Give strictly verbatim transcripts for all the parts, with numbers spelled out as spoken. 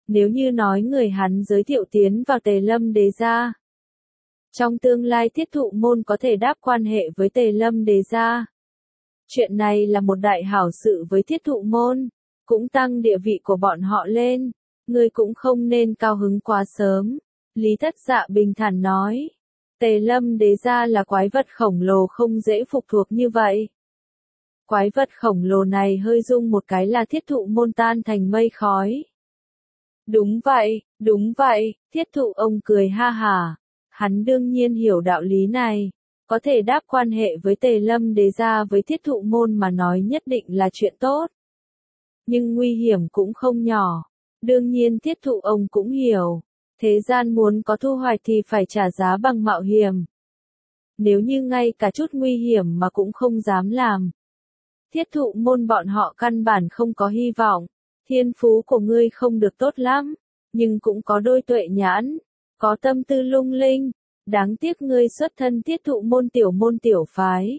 Nếu như nói người hắn giới thiệu tiến vào Tề Lâm Đế gia, trong tương lai Thiết Thụ Môn có thể đáp quan hệ với Tề Lâm Đế gia. Chuyện này là một đại hảo sự với Thiết Thụ Môn, cũng tăng địa vị của bọn họ lên, ngươi cũng không nên cao hứng quá sớm. Lý Thất Dạ bình thản nói, Tề Lâm Đế gia là quái vật khổng lồ không dễ phục thuộc như vậy. Quái vật khổng lồ này hơi rung một cái là Thiết Thụ Môn tan thành mây khói. Đúng vậy, đúng vậy, Thiết Thụ ông cười ha hả. Hắn đương nhiên hiểu đạo lý này, có thể đáp quan hệ với Tề Lâm Đế gia với Thiết Thụ Môn mà nói nhất định là chuyện tốt. Nhưng nguy hiểm cũng không nhỏ, đương nhiên Thiết Thụ ông cũng hiểu, thế gian muốn có thu hoạch thì phải trả giá bằng mạo hiểm. Nếu như ngay cả chút nguy hiểm mà cũng không dám làm, Thiết Thụ Môn bọn họ căn bản không có hy vọng. Thiên phú của ngươi không được tốt lắm, nhưng cũng có đôi tuệ nhãn, có tâm tư lung linh, đáng tiếc ngươi xuất thân Thiết Thụ Môn tiểu môn tiểu phái.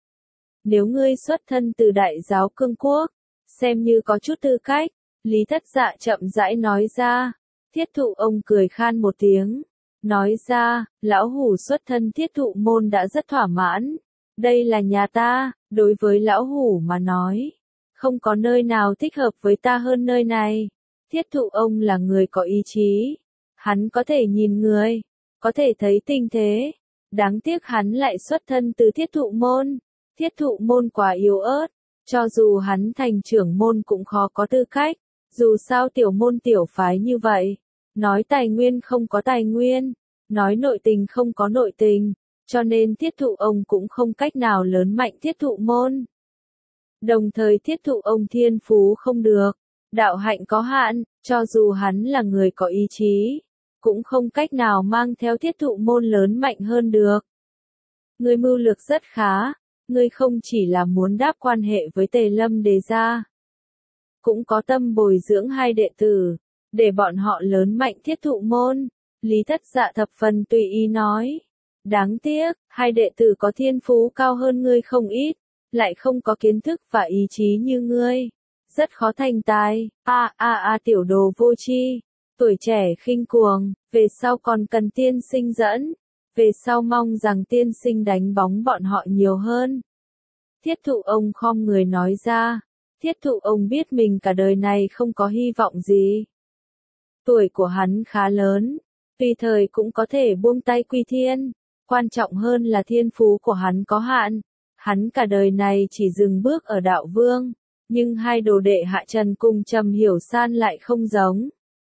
Nếu ngươi xuất thân từ Đại giáo Cương Quốc, xem như có chút tư cách, Lý Thất Dạ chậm rãi nói ra. Thiết Thụ ông cười khan một tiếng, nói ra, lão hủ xuất thân Thiết Thụ Môn đã rất thỏa mãn, đây là nhà ta, đối với lão hủ mà nói, không có nơi nào thích hợp với ta hơn nơi này. Thiết Thụ ông là người có ý chí, hắn có thể nhìn người, có thể thấy tình thế, đáng tiếc hắn lại xuất thân từ Thiết Thụ Môn. Thiết Thụ Môn quá yếu ớt, cho dù hắn thành trưởng môn cũng khó có tư cách, dù sao tiểu môn tiểu phái như vậy, nói tài nguyên không có tài nguyên, nói nội tình không có nội tình, cho nên Thiết Thụ ông cũng không cách nào lớn mạnh Thiết Thụ Môn. Đồng thời Thiết Thụ ông thiên phú không được, đạo hạnh có hạn, cho dù hắn là người có ý chí, cũng không cách nào mang theo Thiết Thụ Môn lớn mạnh hơn được. Ngươi mưu lược rất khá, ngươi không chỉ là muốn đáp quan hệ với Tề Lâm Đế gia, cũng có tâm bồi dưỡng hai đệ tử, để bọn họ lớn mạnh Thiết Thụ Môn. Lý Thất Dạ thập phần tùy ý nói, đáng tiếc, hai đệ tử có thiên phú cao hơn ngươi không ít, lại không có kiến thức và ý chí như ngươi, rất khó thành tài. A a a tiểu đồ vô tri, tuổi trẻ khinh cuồng, về sau còn cần tiên sinh dẫn, về sau mong rằng tiên sinh đánh bóng bọn họ nhiều hơn. Thiết Thụ ông khom người nói ra, Thiết Thụ ông biết mình cả đời này không có hy vọng gì. Tuổi của hắn khá lớn, tùy thời cũng có thể buông tay quy thiên, quan trọng hơn là thiên phú của hắn có hạn. Hắn cả đời này chỉ dừng bước ở đạo vương, nhưng hai đồ đệ Hạ Trần cùng Trầm Hiểu San lại không giống.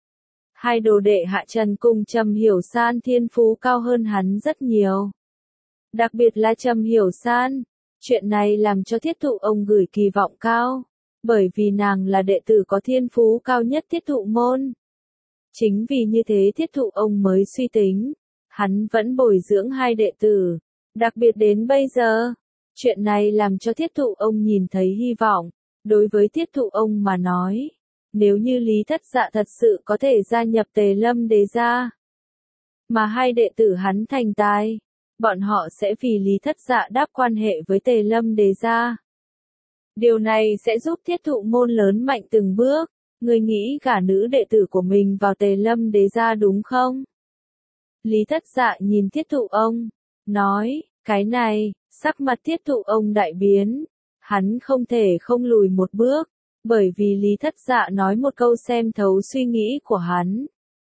Hai đồ đệ Hạ Trần cùng Trầm Hiểu San thiên phú cao hơn hắn rất nhiều. Đặc biệt là Trầm Hiểu San, chuyện này làm cho Thiết Thụ ông gửi kỳ vọng cao, bởi vì nàng là đệ tử có thiên phú cao nhất Thiết Thụ Môn. Chính vì như thế Thiết Thụ ông mới suy tính, hắn vẫn bồi dưỡng hai đệ tử, đặc biệt đến bây giờ. Chuyện này làm cho Thiết Thụ ông nhìn thấy hy vọng, đối với Thiết Thụ ông mà nói, nếu như Lý Thất Dạ thật sự có thể gia nhập Tề Lâm Đế gia, mà hai đệ tử hắn thành tài, bọn họ sẽ vì Lý Thất Dạ đáp quan hệ với Tề Lâm Đế gia. Điều này sẽ giúp Thiết Thụ Môn lớn mạnh từng bước. Ngươi nghĩ gả nữ đệ tử của mình vào Tề Lâm Đế gia đúng không? Lý Thất Dạ nhìn Thiết Thụ ông, nói, cái này, sắc mặt Thiết Thụ ông đại biến, hắn không thể không lùi một bước, bởi vì Lý Thất Dạ nói một câu xem thấu suy nghĩ của hắn.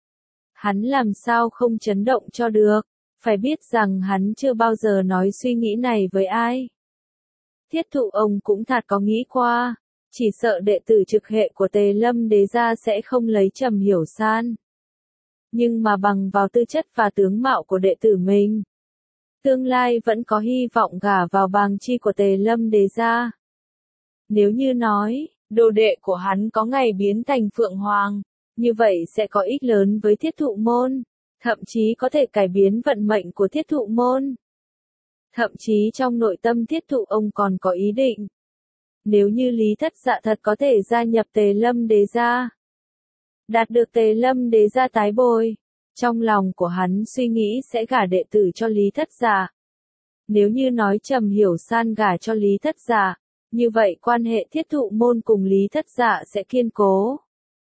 Hắn làm sao không chấn động cho được, phải biết rằng hắn chưa bao giờ nói suy nghĩ này với ai. Thiết Thụ ông cũng thật có nghĩ qua, chỉ sợ đệ tử trực hệ của Tề Lâm Đế gia sẽ không lấy Trầm Hiểu San. Nhưng mà bằng vào tư chất và tướng mạo của đệ tử mình, tương lai vẫn có hy vọng gả vào bàng chi của Tề Lâm Đế gia. Nếu như nói, đồ đệ của hắn có ngày biến thành Phượng Hoàng, như vậy sẽ có ích lớn với Thiết Thụ Môn, thậm chí có thể cải biến vận mệnh của Thiết Thụ Môn. Thậm chí trong nội tâm Thiết Thụ ông còn có ý định, nếu như Lý Thất Dạ thật có thể gia nhập Tề Lâm Đế gia, đạt được Tề Lâm Đế gia tái bồi, trong lòng của hắn suy nghĩ sẽ gả đệ tử cho Lý Thất Dạ. Nếu như nói Trầm Hiểu San gả cho Lý Thất Dạ, như vậy quan hệ Thiết Thụ Môn cùng Lý Thất Dạ sẽ kiên cố.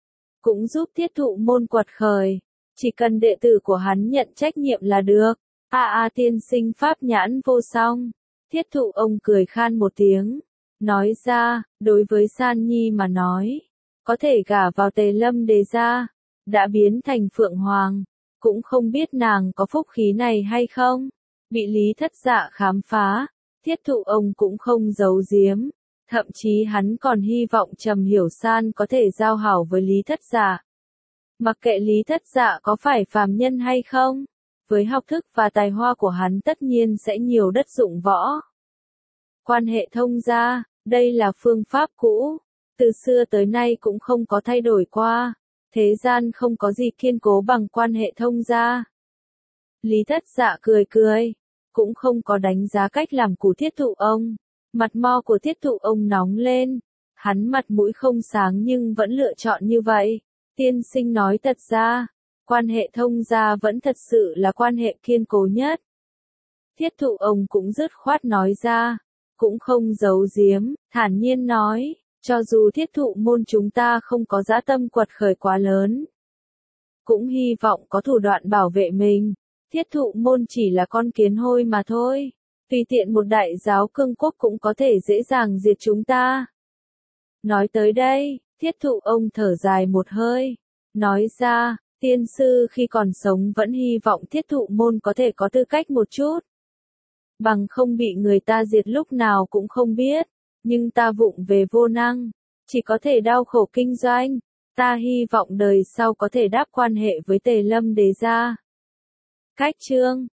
cũng giúp thiết thụ môn quật khởi. Chỉ cần đệ tử của hắn nhận trách nhiệm là được. A a tiên sinh pháp nhãn vô song. Thiết thụ ông cười khan một tiếng. Nói ra, đối với San Nhi mà nói, có thể gả vào Tề Lâm Đề gia, đã biến thành Phượng Hoàng, cũng không biết nàng có phúc khí này hay không. Bị Lý Thất Dạ khám phá, thiết thụ ông cũng không giấu giếm, thậm chí hắn còn hy vọng Trầm Hiểu San có thể giao hảo với Lý Thất Dạ. Mặc kệ Lý Thất Dạ có phải phàm nhân hay không, với học thức và tài hoa của hắn tất nhiên sẽ nhiều đất dụng võ. Quan hệ thông gia, đây là phương pháp cũ, từ xưa tới nay cũng không có thay đổi qua, thế gian không có gì kiên cố bằng quan hệ thông gia. Lý Thất Dạ cười cười, cũng không có đánh giá cách làm của thiết thụ ông, mặt mo của thiết thụ ông nóng lên, hắn mặt mũi không sáng nhưng vẫn lựa chọn như vậy. Tiên sinh nói thật ra, quan hệ thông gia vẫn thật sự là quan hệ kiên cố nhất. Thiết thụ ông cũng dứt khoát nói ra, cũng không giấu giếm, thản nhiên nói, cho dù thiết thụ môn chúng ta không có dã tâm quật khởi quá lớn, cũng hy vọng có thủ đoạn bảo vệ mình. Thiết thụ môn chỉ là con kiến hôi mà thôi, tùy tiện một đại giáo cương quốc cũng có thể dễ dàng diệt chúng ta. Nói tới đây, thiết thụ ông thở dài một hơi, nói ra, tiên sư khi còn sống vẫn hy vọng thiết thụ môn có thể có tư cách một chút. Bằng không bị người ta diệt lúc nào cũng không biết, nhưng ta vụng về vô năng, chỉ có thể đau khổ kinh doanh, ta hy vọng đời sau có thể đáp quan hệ với Tề Lâm Đề gia. Cách chương